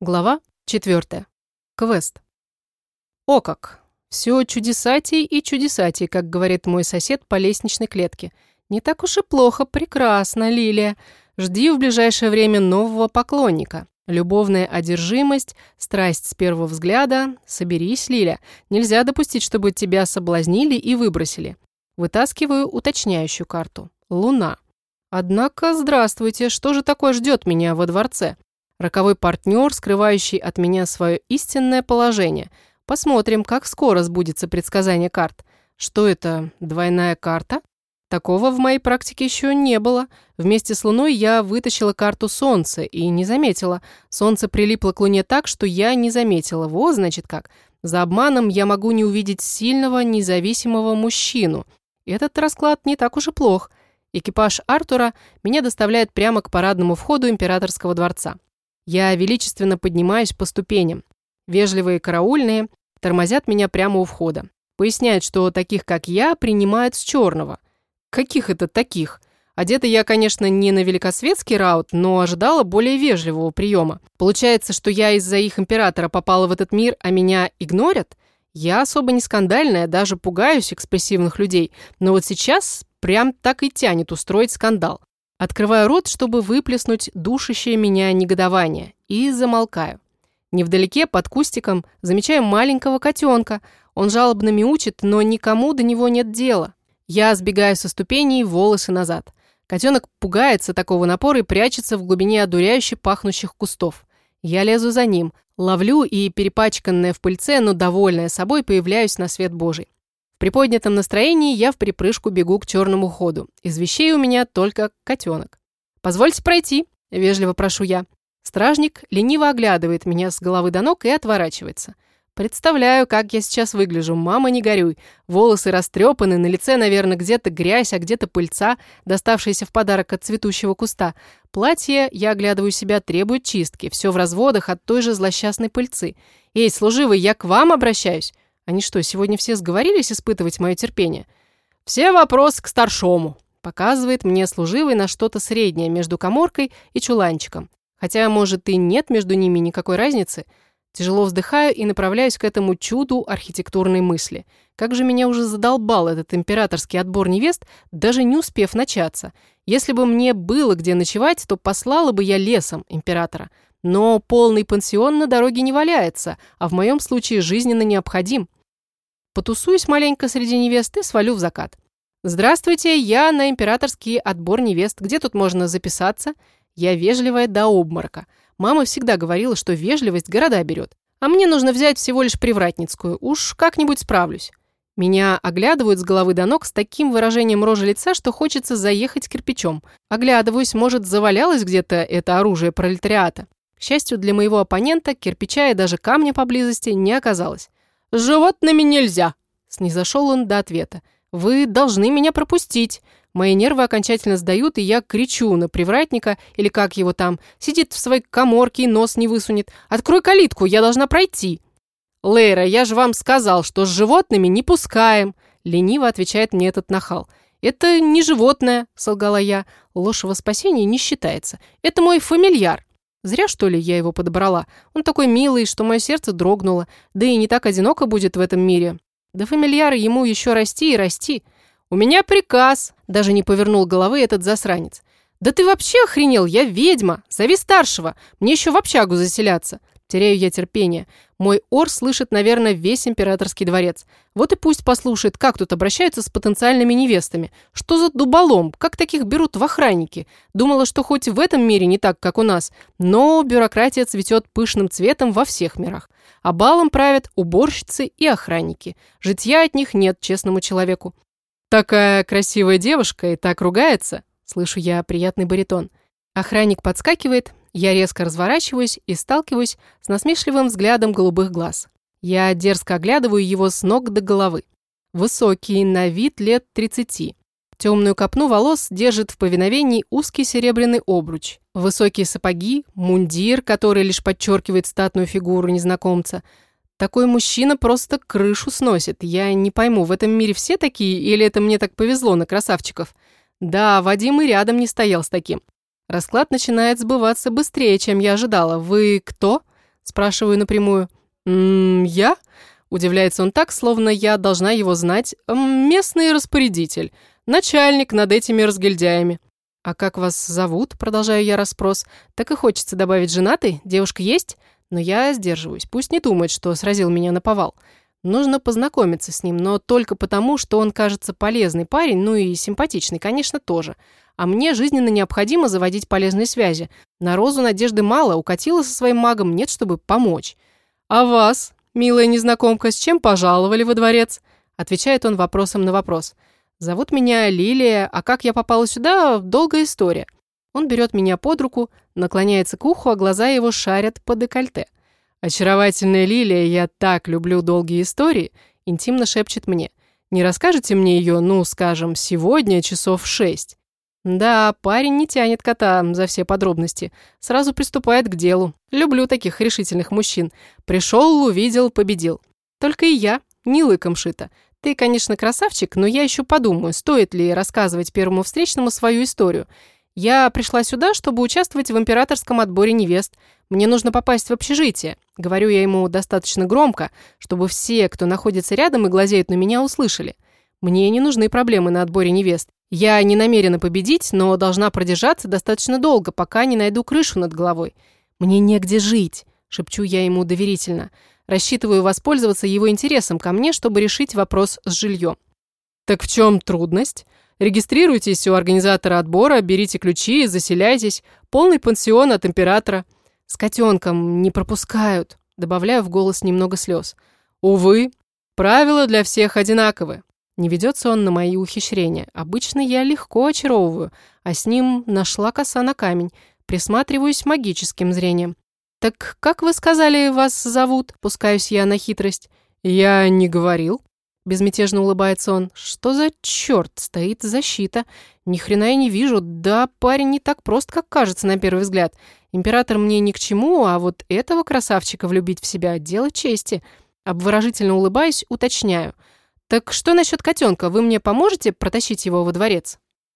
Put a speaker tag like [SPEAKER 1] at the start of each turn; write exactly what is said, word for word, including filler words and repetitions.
[SPEAKER 1] Глава четвертая. Квест. О как! Все чудесатей и чудесатей, как говорит мой сосед по лестничной клетке. Не так уж и плохо, прекрасно, Лилия. Жди в ближайшее время нового поклонника. Любовная одержимость, страсть с первого взгляда. Соберись, Лиля. Нельзя допустить, чтобы тебя соблазнили и выбросили. Вытаскиваю уточняющую карту. Луна. Однако, здравствуйте, что же такое ждет меня во дворце? Роковой партнер, скрывающий от меня свое истинное положение. Посмотрим, как скоро сбудется предсказание карт. Что это, двойная карта? Такого в моей практике еще не было. Вместе с Луной я вытащила карту Солнца и не заметила. Солнце прилипло к Луне так, что я не заметила. Вот, значит, как. За обманом я могу не увидеть сильного, независимого мужчину. Этот расклад не так уж и плох. Экипаж Артура меня доставляет прямо к парадному входу императорского дворца. Я величественно поднимаюсь по ступеням. Вежливые караульные тормозят меня прямо у входа. Поясняют, что таких, как я, принимают с черного. Каких это таких? Одета я, конечно, не на великосветский раут, но ожидала более вежливого приема. Получается, что я из-за их императора попала в этот мир, а меня игнорят? Я особо не скандальная, даже пугаюсь экспрессивных людей. Но вот сейчас прям так и тянет устроить скандал. Открываю рот, чтобы выплеснуть душащее меня негодование, и замолкаю. Невдалеке, под кустиком, замечаю маленького котенка. Он жалобно мяучит, но никому до него нет дела. Я сбегаю со ступеней, волосы назад. Котенок пугается такого напора и прячется в глубине одуряюще пахнущих кустов. Я лезу за ним, ловлю и, перепачканная в пыльце, но довольная собой, появляюсь на свет Божий. В приподнятом настроении я вприпрыжку бегу к черному ходу. Из вещей у меня только котенок. «Позвольте пройти», – вежливо прошу я. Стражник лениво оглядывает меня с головы до ног и отворачивается. Представляю, как я сейчас выгляжу. Мама, не горюй. Волосы растрепаны, на лице, наверное, где-то грязь, а где-то пыльца, доставшаяся в подарок от цветущего куста. Платье, я оглядываю себя, требует чистки. Все в разводах от той же злосчастной пыльцы. «Эй, служивый, я к вам обращаюсь». Они что, сегодня все сговорились испытывать мое терпение? «Все вопросы к старшому», – показывает мне служивый на что-то среднее между каморкой и чуланчиком. Хотя, может, и нет между ними никакой разницы. Тяжело вздыхаю и направляюсь к этому чуду архитектурной мысли. Как же меня уже задолбал этот императорский отбор невест, даже не успев начаться. Если бы мне было где ночевать, то послала бы я лесом императора. Но полный пансион на дороге не валяется, а в моем случае жизненно необходим. Потусуюсь маленько среди невест и свалю в закат. «Здравствуйте, я на императорский отбор невест. Где тут можно записаться?» Я вежливая до обморока. Мама всегда говорила, что вежливость города берет. А мне нужно взять всего лишь привратницкую. Уж как-нибудь справлюсь. Меня оглядывают с головы до ног с таким выражением рожи лица, что хочется заехать кирпичом. Оглядываюсь, может, завалялось где-то это оружие пролетариата. К счастью для моего оппонента, кирпича и даже камня поблизости не оказалось. «С животными нельзя!» Снизошел он до ответа. «Вы должны меня пропустить!» Мои нервы окончательно сдают, и я кричу на привратника, или как его там, сидит в своей каморке и нос не высунет. «Открой калитку, я должна пройти!» «Лейра, я же вам сказал, что с животными не пускаем!» Лениво отвечает мне этот нахал. «Это не животное», — солгала я. «Ложь во спасение не считается. Это мой фамильяр». Зря, что ли, я его подобрала. Он такой милый, что мое сердце дрогнуло. Да и не так одиноко будет в этом мире. Да фамильяра ему еще расти и расти. «У меня приказ!» – даже не повернул головы этот засранец. «Да ты вообще охренел? Я ведьма! Зови старшего! Мне еще в общагу заселяться!» Теряю я терпение. Мой ор слышит, наверное, весь императорский дворец. Вот и пусть послушает, как тут обращаются с потенциальными невестами. Что за дуболом? Как таких берут в охранники? Думала, что хоть в этом мире не так, как у нас. Но бюрократия цветет пышным цветом во всех мирах. А балом правят уборщицы и охранники. Житья от них нет честному человеку. «Такая красивая девушка и так ругается!» Слышу я приятный баритон. Охранник подскакивает, я резко разворачиваюсь и сталкиваюсь с насмешливым взглядом голубых глаз. Я дерзко оглядываю его с ног до головы. Высокий, на вид лет тридцати. Темную копну волос держит в повиновении узкий серебряный обруч. Высокие сапоги, мундир, который лишь подчеркивает статную фигуру незнакомца. Такой мужчина просто крышу сносит. Я не пойму, в этом мире все такие, или это мне так повезло на красавчиков? Да, Вадим и рядом не стоял с таким. Расклад начинает сбываться быстрее, чем я ожидала. «Вы кто?» Спрашиваю напрямую. «М-м, я?» Удивляется он так, словно я должна его знать. «М, местный распорядитель, начальник над этими разгильдяями». «А как вас зовут?» Продолжаю я расспрос. Так и хочется добавить «женатый», «девушка есть?» Но я сдерживаюсь. Пусть не думает, что сразил меня наповал. Нужно познакомиться с ним, но только потому, что он кажется полезный парень, ну и симпатичный, конечно, тоже. А мне жизненно необходимо заводить полезные связи. На Розу надежды мало, укатила со своим магом, нет, чтобы помочь. «А вас, милая незнакомка, с чем пожаловали во дворец?» Отвечает он вопросом на вопрос. «Зовут меня Лилия, а как я попала сюда, долгая история». Он берет меня под руку, наклоняется к уху, а глаза его шарят по декольте. «Очаровательная Лилия, я так люблю долгие истории», интимно шепчет мне. «Не расскажете мне ее, ну, скажем, сегодня часов в шесть?» Да, парень не тянет кота за все подробности. Сразу приступает к делу. Люблю таких решительных мужчин. Пришел, увидел, победил. Только и я, не лыком шито. Ты, конечно, красавчик, но я еще подумаю, стоит ли рассказывать первому встречному свою историю. Я пришла сюда, чтобы участвовать в императорском отборе невест. Мне нужно попасть в общежитие. Говорю я ему достаточно громко, чтобы все, кто находится рядом и глазеют на меня, услышали. Мне не нужны проблемы на отборе невест. Я не намерена победить, но должна продержаться достаточно долго, пока не найду крышу над головой. Мне негде жить, шепчу я ему доверительно. Рассчитываю воспользоваться его интересом ко мне, чтобы решить вопрос с жильем. Так в чем трудность? Регистрируйтесь у организатора отбора, берите ключи, заселяйтесь. Полный пансион от императора. С котенком не пропускают. Добавляю в голос немного слез. Увы, правила для всех одинаковы. Не ведется он на мои ухищрения. Обычно я легко очаровываю, а с ним нашла коса на камень. Присматриваюсь магическим зрением. «Так как вы сказали, вас зовут?» Пускаюсь я на хитрость. «Я не говорил». Безмятежно улыбается он. «Что за черт? Стоит защита. Ни хрена я не вижу. Да, парень не так прост, как кажется на первый взгляд. Император мне ни к чему, а вот этого красавчика влюбить в себя – дело чести». Обворожительно улыбаясь, уточняю. «Так что насчет котенка? Вы мне поможете протащить его во дворец?»